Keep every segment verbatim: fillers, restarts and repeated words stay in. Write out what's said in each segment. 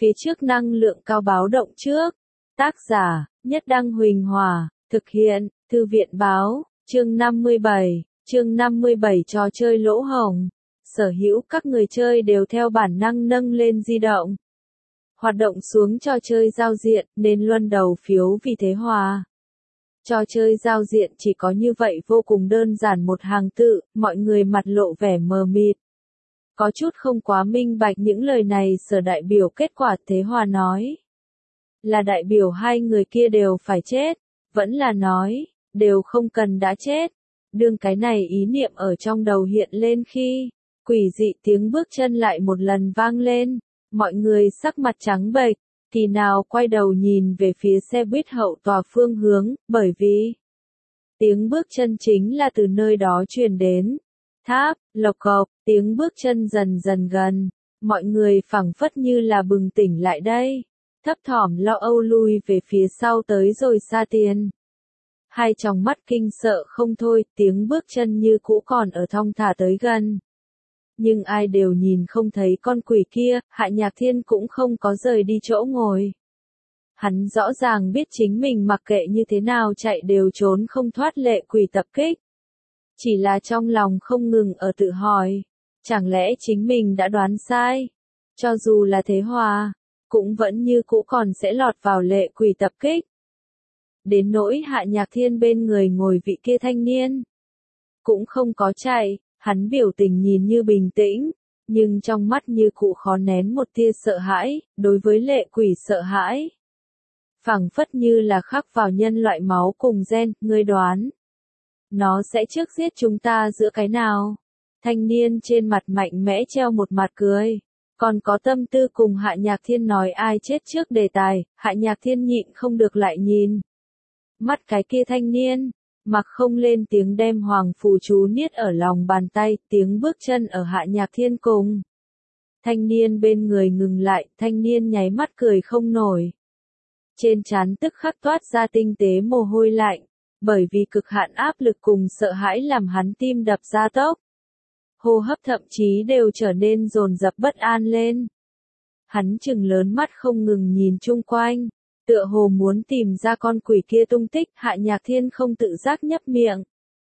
phía trước năng lượng cao báo động trước. Tác giả, Nhất Đăng Huỳnh Hòa, thực hiện, Thư viện Báo, chương năm mươi bảy, chương năm mươi bảy trò chơi lỗ hổng. Sở hữu các người chơi đều theo bản năng nâng lên di động. Hoạt động xuống trò chơi giao diện, nên luân đầu phiếu vì thế hòa. Trò chơi giao diện chỉ có như vậy vô cùng đơn giản một hàng tự, mọi người mặt lộ vẻ mờ mịt. Có chút không quá minh bạch những lời này sở đại biểu kết quả Thế Hòa nói. Là đại biểu hai người kia đều phải chết, vẫn là nói, đều không cần đã chết. Đương cái này ý niệm ở trong đầu hiện lên khi, quỷ dị tiếng bước chân lại một lần vang lên, mọi người sắc mặt trắng bệch, thì nào quay đầu nhìn về phía xe buýt hậu tòa phương hướng, bởi vì tiếng bước chân chính là từ nơi đó truyền đến. Tháp, lộc cộc, tiếng bước chân dần dần gần, mọi người phảng phất như là bừng tỉnh lại đây, thấp thỏm lo âu lui về phía sau tới rồi xa tiền. Hai tròng mắt kinh sợ không thôi, tiếng bước chân như cũ còn ở thong thả tới gần. Nhưng ai đều nhìn không thấy con quỷ kia, Hạ Nhạc Thiên cũng không có rời đi chỗ ngồi. Hắn rõ ràng biết chính mình mặc kệ như thế nào chạy đều trốn không thoát lệ quỷ tập kích. Chỉ là trong lòng không ngừng ở tự hỏi, chẳng lẽ chính mình đã đoán sai? Cho dù là Thế Hòa, cũng vẫn như cũ còn sẽ lọt vào lệ quỷ tập kích. Đến nỗi Hạ Nhạc Thiên bên người ngồi vị kia thanh niên, cũng không có chạy, hắn biểu tình nhìn như bình tĩnh, nhưng trong mắt như cũ khó nén một tia sợ hãi, đối với lệ quỷ sợ hãi. Phảng phất như là khắc vào nhân loại máu cùng gen, ngươi đoán. Nó sẽ trước giết chúng ta giữa cái nào? Thanh niên trên mặt mạnh mẽ treo một mặt cười. Còn có tâm tư cùng Hạ Nhạc Thiên nói ai chết trước đề tài, Hạ Nhạc Thiên nhịn không được lại nhìn. Mắt cái kia thanh niên, mặc không lên tiếng đem hoàng phù chú niết ở lòng bàn tay, tiếng bước chân ở Hạ Nhạc Thiên cùng. Thanh niên bên người ngừng lại, thanh niên nháy mắt cười không nổi. Trên trán tức khắc toát ra tinh tế mồ hôi lạnh, bởi vì cực hạn áp lực cùng sợ hãi làm hắn tim đập ra tốc. Hô hấp thậm chí đều trở nên dồn dập bất an lên. Hắn trừng lớn mắt không ngừng nhìn chung quanh, tựa hồ muốn tìm ra con quỷ kia tung tích. Hạ Nhạc Thiên không tự giác nhấp miệng.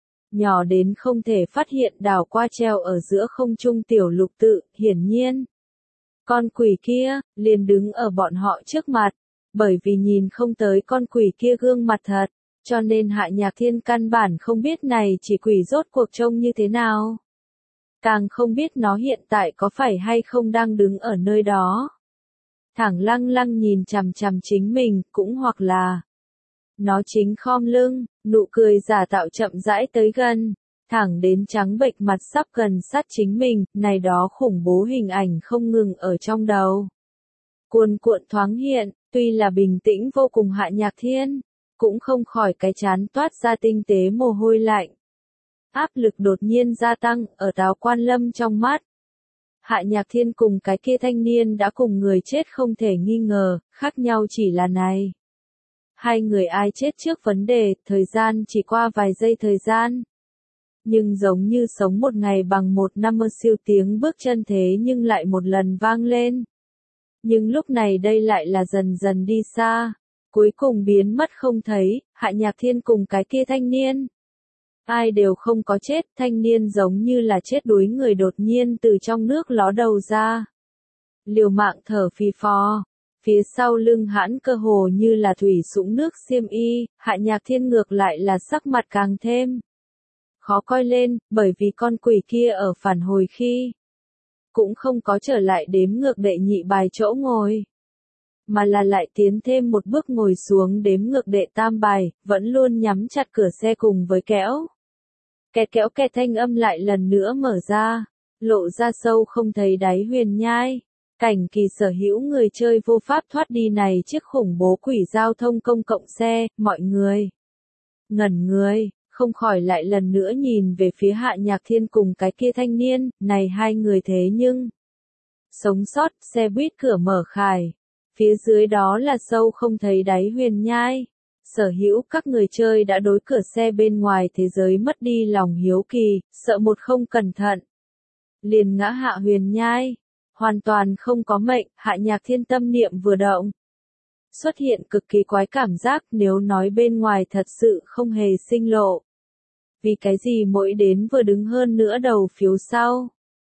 Nhỏ đến không thể phát hiện đảo qua treo ở giữa không trung tiểu lục tự, hiển nhiên. Con quỷ kia, liền đứng ở bọn họ trước mặt, bởi vì nhìn không tới con quỷ kia gương mặt thật, cho nên Hạ Nhạc Thiên căn bản không biết này chỉ quỷ rốt cuộc trông như thế nào. Càng không biết nó hiện tại có phải hay không đang đứng ở nơi đó. Thẳng lăng lăng nhìn chằm chằm chính mình, cũng hoặc là nó chính khom lưng, nụ cười giả tạo chậm rãi tới gần, thẳng đến trắng bệch mặt sắp gần sát chính mình, này đó khủng bố hình ảnh không ngừng ở trong đầu. Cuồn cuộn thoáng hiện, tuy là bình tĩnh vô cùng Hạ Nhạc Thiên, cũng không khỏi cái chán toát ra tinh tế mồ hôi lạnh. Áp lực đột nhiên gia tăng, ở Tào Quan Lâm trong mắt. Hạ Nhạc Thiên cùng cái kia thanh niên đã cùng người chết không thể nghi ngờ, khác nhau chỉ là này. Hai người ai chết trước vấn đề, thời gian chỉ qua vài giây thời gian. Nhưng giống như sống một ngày bằng một năm mơ siêu tiếng bước chân thế nhưng lại một lần vang lên. Nhưng lúc này đây lại là dần dần đi xa, cuối cùng biến mất không thấy. Hạ Nhạc Thiên cùng cái kia thanh niên. Ai đều không có chết, thanh niên giống như là chết đuối người đột nhiên từ trong nước ló đầu ra. Liều mạng thở phì phò, phía sau lưng hãn cơ hồ như là thủy sũng nước xiêm y, Hạ Nhạc Thiên ngược lại là sắc mặt càng thêm khó coi lên, bởi vì con quỷ kia ở phản hồi khi cũng không có trở lại đếm ngược đệ nhị bài chỗ ngồi, mà là lại tiến thêm một bước ngồi xuống đếm ngược đệ tam bài, vẫn luôn nhắm chặt cửa xe cùng với kéo. Kẹt kéo kẹt thanh âm lại lần nữa mở ra, lộ ra sâu không thấy đáy huyền nhai. Cảnh kỳ sở hữu người chơi vô pháp thoát đi này chiếc khủng bố quỷ giao thông công cộng xe, mọi người ngẩn người, không khỏi lại lần nữa nhìn về phía Hạ Nhạc Thiên cùng cái kia thanh niên, này hai người thế nhưng sống sót, xe buýt cửa mở khải, phía dưới đó là sâu không thấy đáy huyền nhai. Sở hữu các người chơi đã đối cửa xe bên ngoài thế giới mất đi lòng hiếu kỳ, sợ một không cẩn thận liền ngã hạ huyền nhai. hoàn toàn không có mệnh, Hạ Nhạc Thiên tâm niệm vừa động. Xuất hiện cực kỳ quái cảm giác nếu nói bên ngoài thật sự không hề sinh lộ. Vì cái gì mỗi đến vừa đứng hơn nữa đầu phiếu sau.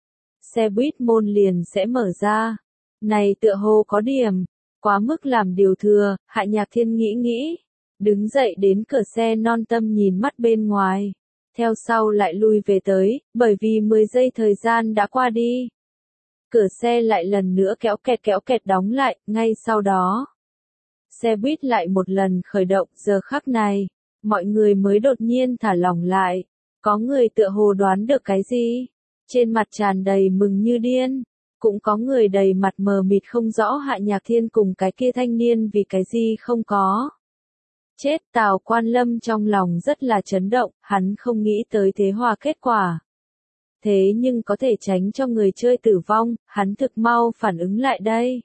Xe buýt môn liền sẽ mở ra. Này tựa hồ có điểm, quá mức làm điều thừa, Hạ Nhạc Thiên nghĩ nghĩ. Đứng dậy đến cửa xe non tâm nhìn mắt bên ngoài. Theo sau lại lui về tới, bởi vì mười giây thời gian đã qua đi. Cửa xe lại lần nữa kéo kẹt kéo kẹt đóng lại, ngay sau đó. Xe buýt lại một lần khởi động, giờ khắc này, mọi người mới đột nhiên thả lỏng lại. Có người tựa hồ đoán được cái gì? Trên mặt tràn đầy mừng như điên. Cũng có người đầy mặt mờ mịt không rõ Hạ Nhạc Thiên cùng cái kia thanh niên vì cái gì không có. Chết, Tào Quan Lâm trong lòng rất là chấn động, hắn không nghĩ tới thế hòa kết quả. Thế nhưng có thể tránh cho người chơi tử vong, hắn thực mau phản ứng lại đây.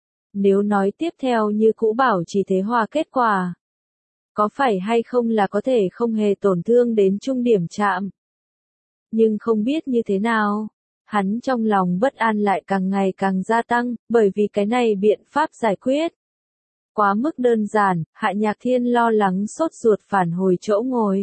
Nếu nói tiếp theo như cũ bảo chỉ thế hòa kết quả, có phải hay không là có thể không hề tổn thương đến trung điểm chạm. Nhưng không biết như thế nào, hắn trong lòng bất an lại càng ngày càng gia tăng, bởi vì cái này biện pháp giải quyết. Quá mức đơn giản, Hạ Nhạc Thiên lo lắng sốt ruột phản hồi chỗ ngồi.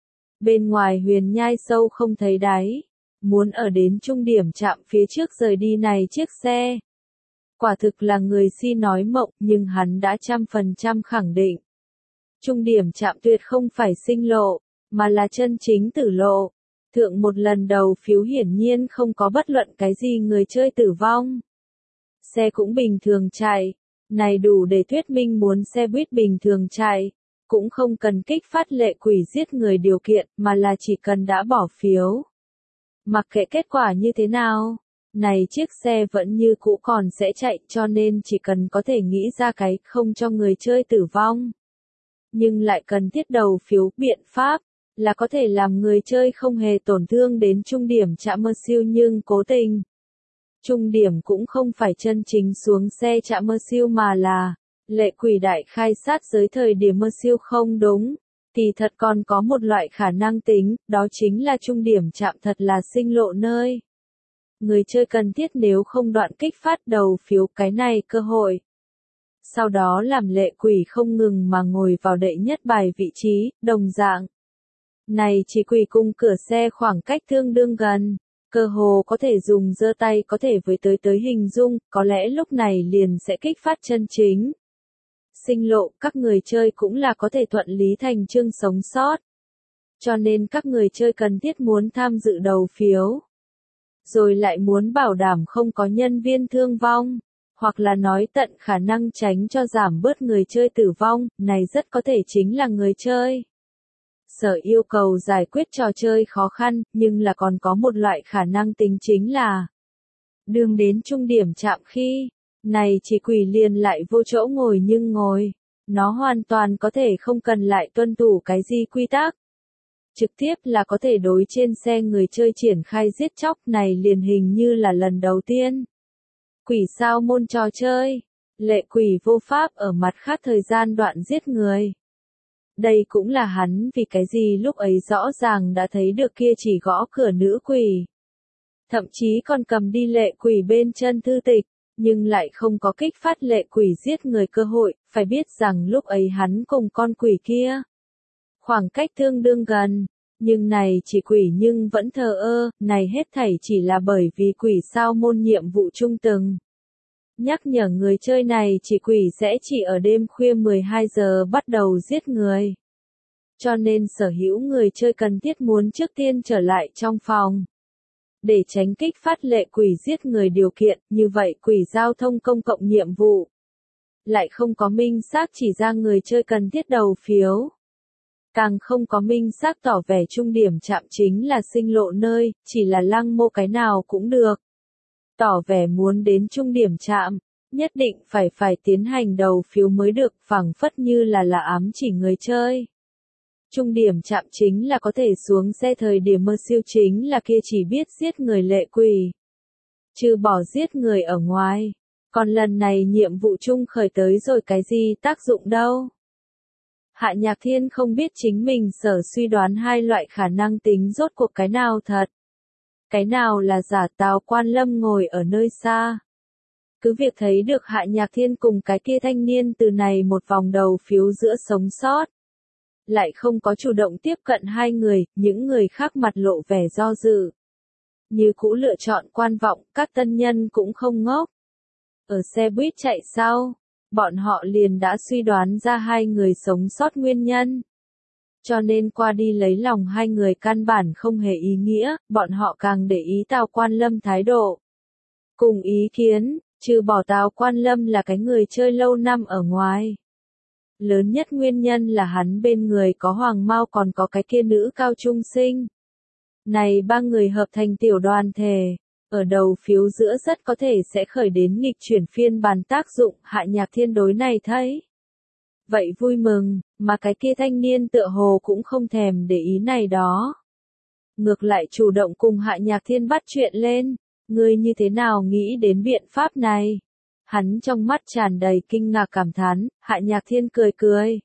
Bên ngoài huyền nhai sâu không thấy đáy, muốn ở đến trung điểm chạm phía trước rời đi này chiếc xe. Quả thực là người si nói mộng, nhưng hắn đã trăm phần trăm khẳng định. Trung điểm chạm tuyệt không phải sinh lộ, mà là chân chính tử lộ. Thượng một lần đầu phiếu hiển nhiên không có bất luận cái gì người chơi tử vong. Xe cũng bình thường chạy, này đủ để thuyết minh muốn xe buýt bình thường chạy, cũng không cần kích phát lệ quỷ giết người điều kiện, mà là chỉ cần đã bỏ phiếu. Mặc kệ kết quả như thế nào, này chiếc xe vẫn như cũ còn sẽ chạy, cho nên chỉ cần có thể nghĩ ra cái không cho người chơi tử vong. Nhưng lại cần thiết đầu phiếu biện pháp, là có thể làm người chơi không hề tổn thương đến trung điểm chạm mơ siêu nhưng cố tình. Trung điểm cũng không phải chân chính xuống xe chạm mơ siêu mà là, lệ quỷ đại khai sát giới thời điểm mơ siêu không đúng, thì thật còn có một loại khả năng tính, đó chính là trung điểm chạm thật là sinh lộ nơi. Người chơi cần thiết nếu không đoạn kích phát đầu phiếu cái này cơ hội. Sau đó làm lệ quỷ không ngừng mà ngồi vào đệ nhất bài vị trí, đồng dạng. Này chỉ quỷ cùng cửa xe khoảng cách tương đương gần, cơ hồ có thể dùng giơ tay có thể với tới tới hình dung, có lẽ lúc này liền sẽ kích phát chân chính. Sinh lộ, các người chơi cũng là có thể thuận lý thành chương sống sót. Cho nên các người chơi cần thiết muốn tham dự đầu phiếu. Rồi lại muốn bảo đảm không có nhân viên thương vong, hoặc là nói tận khả năng tránh cho giảm bớt người chơi tử vong, này rất có thể chính là người chơi. Sở yêu cầu giải quyết trò chơi khó khăn, nhưng là còn có một loại khả năng tính chính là đường đến trung điểm chạm khi, này chỉ quỷ liền lại vô chỗ ngồi nhưng ngồi, nó hoàn toàn có thể không cần lại tuân thủ cái gì quy tắc. Trực tiếp là có thể đối trên xe người chơi triển khai giết chóc này liền hình như là lần đầu tiên. Quỷ sao môn trò chơi, lệ quỷ vô pháp ở mặt khác thời gian đoạn giết người. Đây cũng là hắn vì cái gì lúc ấy rõ ràng đã thấy được kia chỉ gõ cửa nữ quỷ. Thậm chí còn cầm đi lệ quỷ bên chân thư tịch, nhưng lại không có kích phát lệ quỷ giết người cơ hội, phải biết rằng lúc ấy hắn cùng con quỷ kia. Khoảng cách tương đương gần, nhưng này chỉ quỷ nhưng vẫn thờ ơ, này hết thảy chỉ là bởi vì quỷ sao môn nhiệm vụ trung từng. Nhắc nhở người chơi này chỉ quỷ sẽ chỉ ở đêm khuya mười hai giờ bắt đầu giết người. Cho nên sở hữu người chơi cần thiết muốn trước tiên trở lại trong phòng. Để tránh kích phát lệ quỷ giết người điều kiện, như vậy quỷ giao thông công cộng nhiệm vụ. Lại không có minh xác chỉ ra người chơi cần thiết đầu phiếu. Càng không có minh xác tỏ vẻ trung điểm chạm chính là sinh lộ nơi, chỉ là lăng mô cái nào cũng được. Tỏ vẻ muốn đến trung điểm chạm, nhất định phải phải tiến hành đầu phiếu mới được, phảng phất như là là ám chỉ người chơi. Trung điểm chạm chính là có thể xuống xe thời điểm mơ siêu chính là kia chỉ biết giết người lệ quỷ. Trừ bỏ giết người ở ngoài, còn lần này nhiệm vụ chung khởi tới rồi cái gì tác dụng đâu. Hạ Nhạc Thiên không biết chính mình sở suy đoán hai loại khả năng tính rốt cuộc cái nào thật. Cái nào là giả? Tào Quan Lâm ngồi ở nơi xa. Cứ việc thấy được Hạ Nhạc Thiên cùng cái kia thanh niên từ này một vòng đầu phiếu giữa sống sót. Lại không có chủ động tiếp cận hai người, những người khác mặt lộ vẻ do dự. Như cũ lựa chọn quan vọng, các tân nhân cũng không ngốc. Ở xe buýt chạy sau, bọn họ liền đã suy đoán ra hai người sống sót nguyên nhân. Cho nên qua đi lấy lòng hai người căn bản không hề ý nghĩa, bọn họ càng để ý Tào Quan Lâm thái độ. Cùng ý kiến, trừ bỏ Tào Quan Lâm là cái người chơi lâu năm ở ngoài. Lớn nhất nguyên nhân là hắn bên người có Hoàng Mao còn có cái kia nữ cao trung sinh. Này ba người hợp thành tiểu đoàn thể, ở đầu phiếu giữa rất có thể sẽ khởi đến nghịch chuyển phiên bản tác dụng. Hạ Nhạc Thiên đối này thấy vậy vui mừng, mà cái kia thanh niên tựa hồ cũng không thèm để ý này đó. Ngược lại chủ động cùng Hạ Nhạc Thiên bắt chuyện lên, ngươi như thế nào nghĩ đến biện pháp này? Hắn trong mắt tràn đầy kinh ngạc cảm thán. Hạ Nhạc Thiên cười cười.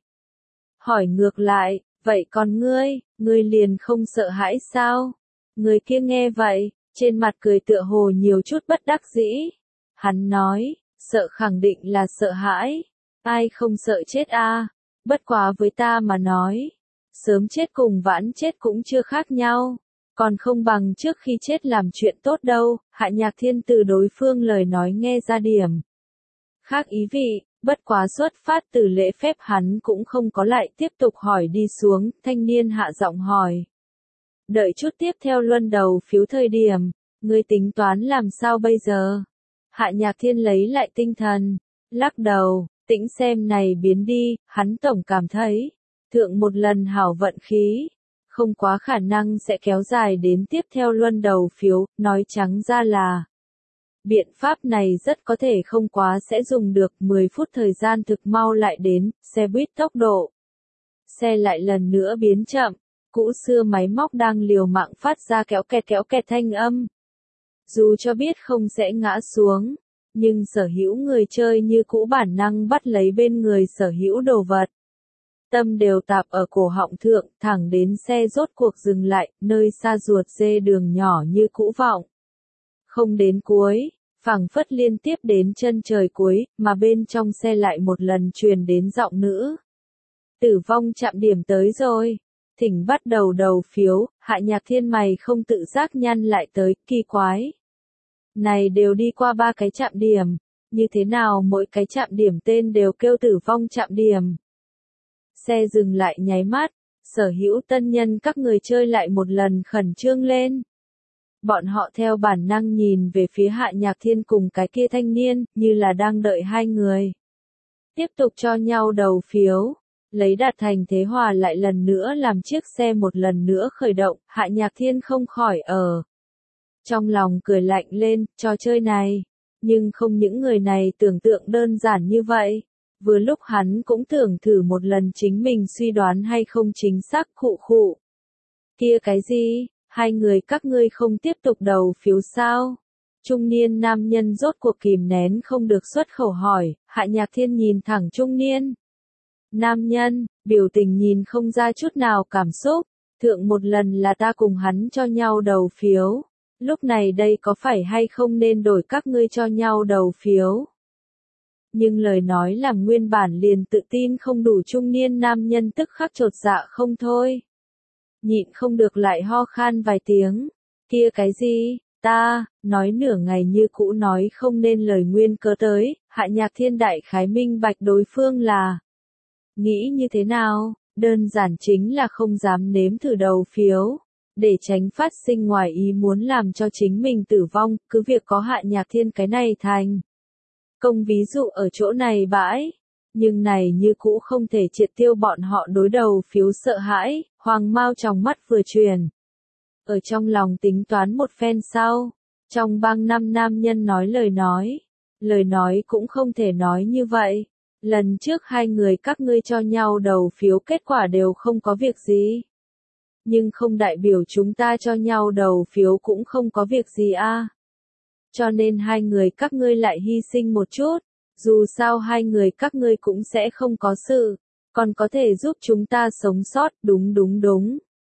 Hỏi ngược lại, vậy còn ngươi, ngươi liền không sợ hãi sao? Người kia nghe vậy, trên mặt cười tựa hồ nhiều chút bất đắc dĩ. Hắn nói, sợ khẳng định là sợ hãi. Ai không sợ chết a? Bất quá với ta mà nói, sớm chết cùng vãn chết cũng chưa khác nhau. Còn không bằng trước khi chết làm chuyện tốt đâu. Hạ Nhạc Thiên từ đối phương lời nói nghe ra điểm khác ý vị, bất quá xuất phát từ lễ phép hắn cũng không có lại tiếp tục hỏi đi xuống. Thanh niên hạ giọng hỏi. Đợi chút tiếp theo luân đầu phiếu thời điểm, ngươi tính toán làm sao bây giờ? Hạ Nhạc Thiên lấy lại tinh thần, lắc đầu, tĩnh xem này biến đi. Hắn tổng cảm thấy, thượng một lần hảo vận khí, không quá khả năng sẽ kéo dài đến tiếp theo luân đầu phiếu. Nói trắng ra là, biện pháp này rất có thể không quá sẽ dùng được. Mười phút thời gian thực mau lại đến, xe buýt tốc độ. Xe lại lần nữa biến chậm, cũ xưa máy móc đang liều mạng phát ra kéo kẹt kéo kẹt thanh âm. Dù cho biết không sẽ ngã xuống, nhưng sở hữu người chơi như cũ bản năng bắt lấy bên người sở hữu đồ vật. Tâm đều tạp ở cổ họng thượng, thẳng đến xe rốt cuộc dừng lại, nơi xa ruột dê đường nhỏ như cũ vọng. Không đến cuối, phảng phất liên tiếp đến chân trời cuối, mà bên trong xe lại một lần truyền đến giọng nữ. Tử vong chạm điểm tới rồi. Thỉnh bắt đầu đầu phiếu. Hạ Nhạc Thiên mày không tự giác nhăn lại tới, kỳ quái. Này đều đi qua ba cái chạm điểm, như thế nào mỗi cái chạm điểm tên đều kêu tử vong chạm điểm. Xe dừng lại nháy mắt, sở hữu tân nhân các người chơi lại một lần khẩn trương lên. Bọn họ theo bản năng nhìn về phía Hạ Nhạc Thiên cùng cái kia thanh niên, như là đang đợi hai người tiếp tục cho nhau đầu phiếu. Lấy đạt thành thế hòa lại lần nữa làm chiếc xe một lần nữa khởi động. Hạ Nhạc Thiên không khỏi ở trong lòng cười lạnh lên. Trò chơi này, nhưng không những người này tưởng tượng đơn giản như vậy. Vừa lúc hắn cũng tưởng thử một lần chính mình suy đoán hay không chính xác. Khụ khụ. Kia cái gì? Hai người các ngươi không tiếp tục đầu phiếu sao? Trung niên nam nhân rốt cuộc kìm nén không được xuất khẩu hỏi. Hạ Nhạc Thiên nhìn thẳng trung niên nam nhân, biểu tình nhìn không ra chút nào cảm xúc. Thượng một lần là ta cùng hắn cho nhau đầu phiếu. Lúc này đây có phải hay không nên đổi các ngươi cho nhau đầu phiếu? Nhưng lời nói làm nguyên bản liền tự tin không đủ trung niên nam nhân tức khắc chột dạ không thôi. Nhịn không được lại ho khan vài tiếng. Kia cái gì? Ta, nói nửa ngày như cũ nói không nên lời nguyên cớ tới. Hạ Nhạc Thiên đại khái minh bạch đối phương là nghĩ như thế nào? Đơn giản chính là không dám nếm thử đầu phiếu. Để tránh phát sinh ngoài ý muốn làm cho chính mình tử vong, cứ việc có Hạ Nhạc Thiên cái này thành công ví dụ ở chỗ này bãi. Nhưng này như cũ không thể triệt tiêu bọn họ đối đầu phiếu sợ hãi. Hoàng Mao trong mắt vừa truyền. Ở trong lòng tính toán một phen sau. Trong bang năm nam nhân nói lời nói. Lời nói cũng không thể nói như vậy. Lần trước hai người các ngươi cho nhau đầu phiếu kết quả đều không có việc gì. Nhưng không đại biểu chúng ta cho nhau đầu phiếu cũng không có việc gì a. À. Cho nên hai người các ngươi lại hy sinh một chút. Dù sao hai người các ngươi cũng sẽ không có sự. Còn có thể giúp chúng ta sống sót. Đúng đúng đúng.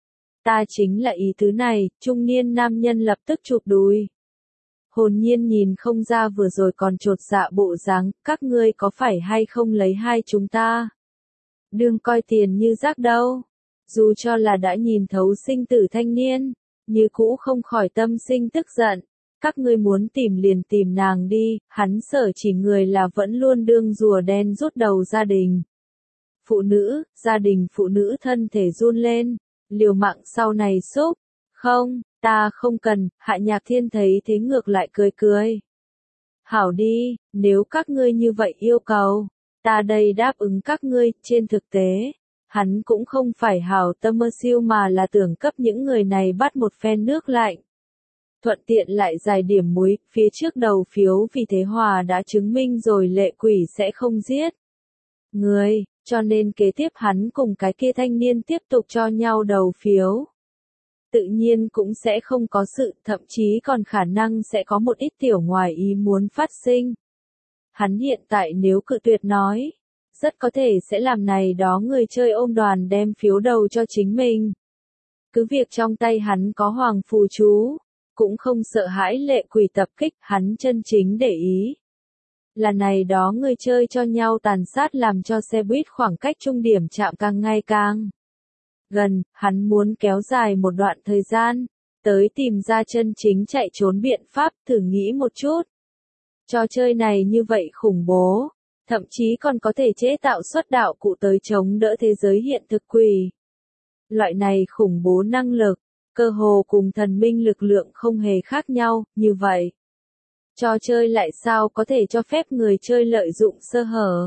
Ta chính là ý tứ này, trung niên nam nhân lập tức chụp đùi. Hồn nhiên nhìn không ra vừa rồi còn chột dạ bộ dáng, các ngươi có phải hay không lấy hai chúng ta? Đừng coi tiền như rác đâu. Dù cho là đã nhìn thấu sinh tử thanh niên, như cũ không khỏi tâm sinh tức giận. Các ngươi muốn tìm liền tìm nàng đi, hắn sở chỉ người là vẫn luôn đương rùa đen rút đầu gia đình. Phụ nữ, gia đình phụ nữ thân thể run lên, liều mạng sau này xúc. Không, ta không cần, Hạ Nhạc Thiên thấy thế ngược lại cười cười. Hảo đi, nếu các ngươi như vậy yêu cầu, ta đây đáp ứng các ngươi, trên thực tế. Hắn cũng không phải hảo tâm mơ siêu mà là tưởng cấp những người này bắt một phen nước lạnh. Thuận tiện lại giải điểm muối, phía trước đầu phiếu vì thế Hòa đã chứng minh rồi Lệ Quỷ sẽ không giết người, cho nên kế tiếp hắn cùng cái kia thanh niên tiếp tục cho nhau đầu phiếu. Tự nhiên cũng sẽ không có sự, thậm chí còn khả năng sẽ có một ít tiểu ngoài ý muốn phát sinh. Hắn hiện tại nếu cự tuyệt nói, rất có thể sẽ làm này đó người chơi ôm đoàn đem phiếu đầu cho chính mình. Cứ việc trong tay hắn có hoàng phù chú, cũng không sợ hãi Lệ Quỷ tập kích, hắn chân chính để ý. Là này đó người chơi cho nhau tàn sát làm cho xe buýt khoảng cách trung điểm chạm càng ngày càng gần, hắn muốn kéo dài một đoạn thời gian, tới tìm ra chân chính chạy trốn biện pháp, thử nghĩ một chút. Trò chơi này như vậy khủng bố, thậm chí còn có thể chế tạo xuất đạo cụ tới chống đỡ thế giới hiện thực quỷ. Loại này khủng bố năng lực, cơ hồ cùng thần minh lực lượng không hề khác nhau, như vậy. Trò chơi lại sao có thể cho phép người chơi lợi dụng sơ hở.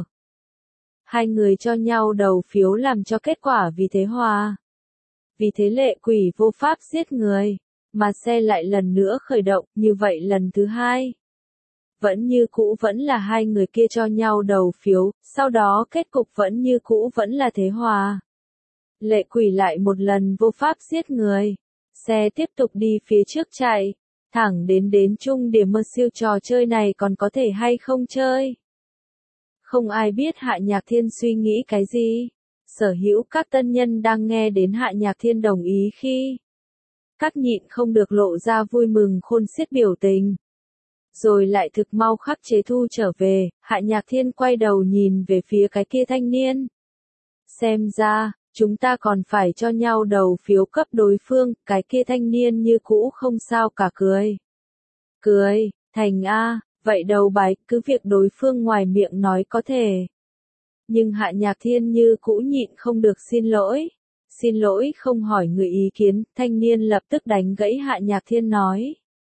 Hai người cho nhau đầu phiếu làm cho kết quả vì thế Hòa. Vì thế Lệ Quỷ vô pháp giết người, mà xe lại lần nữa khởi động, như vậy lần thứ hai. Vẫn như cũ vẫn là hai người kia cho nhau đầu phiếu, sau đó kết cục vẫn như cũ vẫn là thế Hòa. Lệ Quỷ lại một lần vô pháp giết người, xe tiếp tục đi phía trước chạy, thẳng đến đến trung điểm mơ siêu trò chơi này còn có thể hay không chơi. Không ai biết Hạ Nhạc Thiên suy nghĩ cái gì. Sở hữu các tân nhân đang nghe đến Hạ Nhạc Thiên đồng ý khi các nhịn không được lộ ra vui mừng khôn xiết biểu tình. Rồi lại thực mau khắc chế thu trở về, Hạ Nhạc Thiên quay đầu nhìn về phía cái kia thanh niên. Xem ra, chúng ta còn phải cho nhau đầu phiếu cấp đối phương, cái kia thanh niên như cũ không sao cả cười. Cười, thành A, vậy đầu bài, cứ việc đối phương ngoài miệng nói có thể. Nhưng Hạ Nhạc Thiên như cũ nhịn không được xin lỗi. Xin lỗi không hỏi người ý kiến, thanh niên lập tức đánh gãy Hạ Nhạc Thiên nói.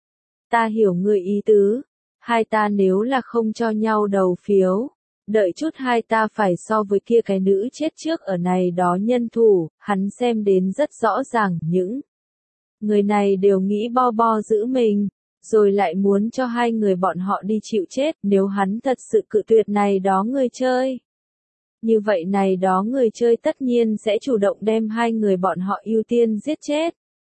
Ta hiểu người ý tứ, hai ta nếu là không cho nhau đầu phiếu, đợi chút hai ta phải so với kia cái nữ chết trước ở này đó nhân thủ, hắn xem đến rất rõ ràng, những người này đều nghĩ bo bo giữ mình, rồi lại muốn cho hai người bọn họ đi chịu chết, nếu hắn thật sự cự tuyệt này đó người chơi. Như vậy này đó người chơi tất nhiên sẽ chủ động đem hai người bọn họ ưu tiên giết chết.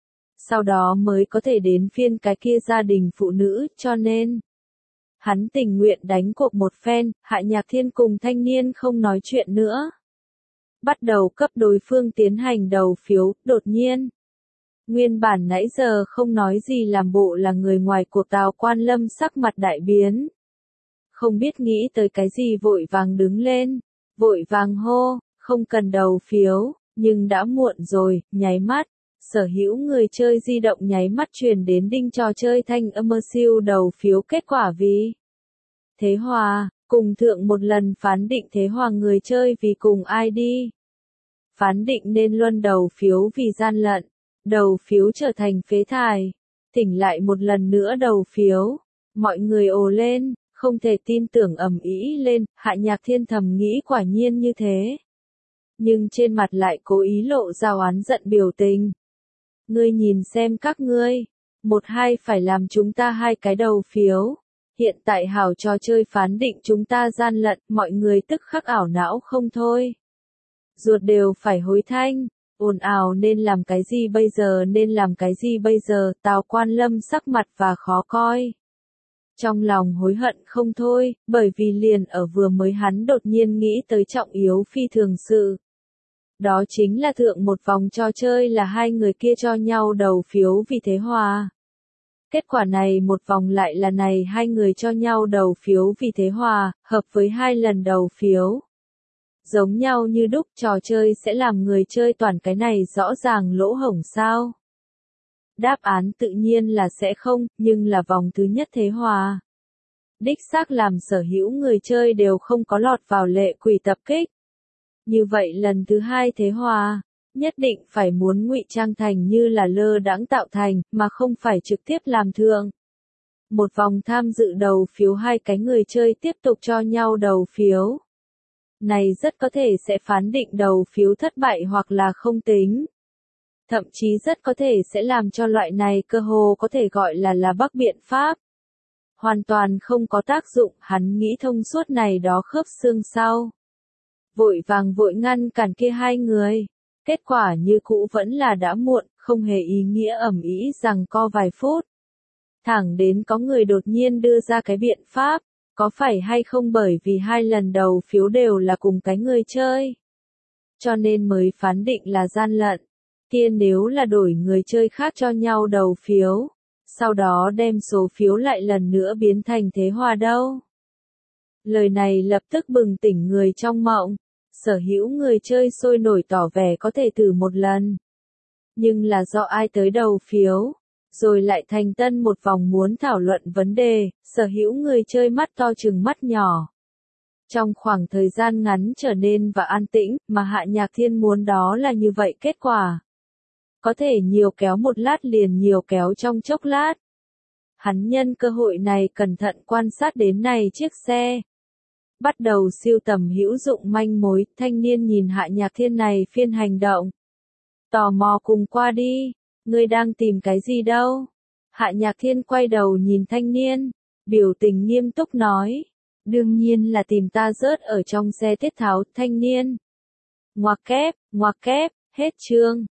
Sau đó mới có thể đến phiên cái kia gia đình phụ nữ, cho nên hắn tình nguyện đánh cuộc một phen, Hạ Nhạc Thiên cùng thanh niên không nói chuyện nữa. Bắt đầu cấp đối phương tiến hành đầu phiếu, đột nhiên. Nguyên bản nãy giờ không nói gì làm bộ là người ngoài cuộc Tào Quan Lâm sắc mặt đại biến. Không biết nghĩ tới cái gì vội vàng đứng lên, vội vàng hô, không cần đầu phiếu, nhưng đã muộn rồi, nháy mắt. Sở hữu người chơi di động nháy mắt truyền đến đinh trò chơi thanh âm mơ siêu đầu phiếu kết quả vì thế Hòa, cùng thượng một lần phán định thế Hòa người chơi vì cùng ai đi. Phán định nên luân đầu phiếu vì gian lận, đầu phiếu trở thành phế thải, tỉnh lại một lần nữa đầu phiếu, mọi người ồ lên, không thể tin tưởng ầm ĩ lên, Hạ Nhạc Thiên thầm nghĩ quả nhiên như thế. Nhưng trên mặt lại cố ý lộ ra oán giận biểu tình. Ngươi nhìn xem các ngươi, một hai phải làm chúng ta hai cái đầu phiếu. Hiện tại hảo trò chơi phán định chúng ta gian lận, mọi người tức khắc ảo não không thôi. Ruột đều phải hối thanh, ồn ào nên làm cái gì bây giờ nên làm cái gì bây giờ, Tào Quan Lâm sắc mặt và khó coi. Trong lòng hối hận không thôi, bởi vì liền ở vừa mới hắn đột nhiên nghĩ tới trọng yếu phi thường sự. Đó chính là thượng một vòng trò chơi là hai người kia cho nhau đầu phiếu vì thế hòa. Kết quả này một vòng lại là này hai người cho nhau đầu phiếu vì thế hòa, hợp với hai lần đầu phiếu. Giống nhau như đúc, trò chơi sẽ làm người chơi toàn cái này rõ ràng lỗ hổng sao? Đáp án tự nhiên là sẽ không, nhưng là vòng thứ nhất thế hòa. Đích xác làm sở hữu người chơi đều không có lọt vào lệ quỷ tập kích. Như vậy lần thứ hai thế hòa, nhất định phải muốn ngụy trang thành như là lơ đãng tạo thành, mà không phải trực tiếp làm thượng. Một vòng tham dự đầu phiếu hai cái người chơi tiếp tục cho nhau đầu phiếu. Này rất có thể sẽ phán định đầu phiếu thất bại hoặc là không tính. Thậm chí rất có thể sẽ làm cho loại này cơ hồ có thể gọi là là bắc biện pháp. Hoàn toàn không có tác dụng, hắn nghĩ thông suốt này đó khớp xương sau. Vội vàng vội ngăn cản kia hai người. Kết quả như cũ vẫn là đã muộn, không hề ý nghĩa ầm ĩ rằng co vài phút. Thẳng đến có người đột nhiên đưa ra cái biện pháp, có phải hay không bởi vì hai lần đầu phiếu đều là cùng cái người chơi. Cho nên mới phán định là gian lận. Kia nếu là đổi người chơi khác cho nhau đầu phiếu, sau đó đem số phiếu lại lần nữa biến thành thế hòa đâu. Lời này lập tức bừng tỉnh người trong mộng. Sở hữu người chơi sôi nổi tỏ vẻ có thể thử một lần. Nhưng là do ai tới đầu phiếu, rồi lại thành tân một vòng muốn thảo luận vấn đề, sở hữu người chơi mắt to chừng mắt nhỏ. Trong khoảng thời gian ngắn trở nên và an tĩnh, mà Hạ Nhạc Thiên muốn đó là như vậy kết quả. Có thể nhiều kéo một lát liền nhiều kéo trong chốc lát. Hắn nhân cơ hội này cẩn thận quan sát đến này chiếc xe. Bắt đầu siêu tầm hữu dụng manh mối, thanh niên nhìn Hạ Nhạc Thiên này phiên hành động. Tò mò cùng qua đi, ngươi đang tìm cái gì đâu? Hạ Nhạc Thiên quay đầu nhìn thanh niên, biểu tình nghiêm túc nói. Đương nhiên là tìm ta rớt ở trong xe tiết tháo, thanh niên. Ngoặc kép, ngoặc kép, hết chương.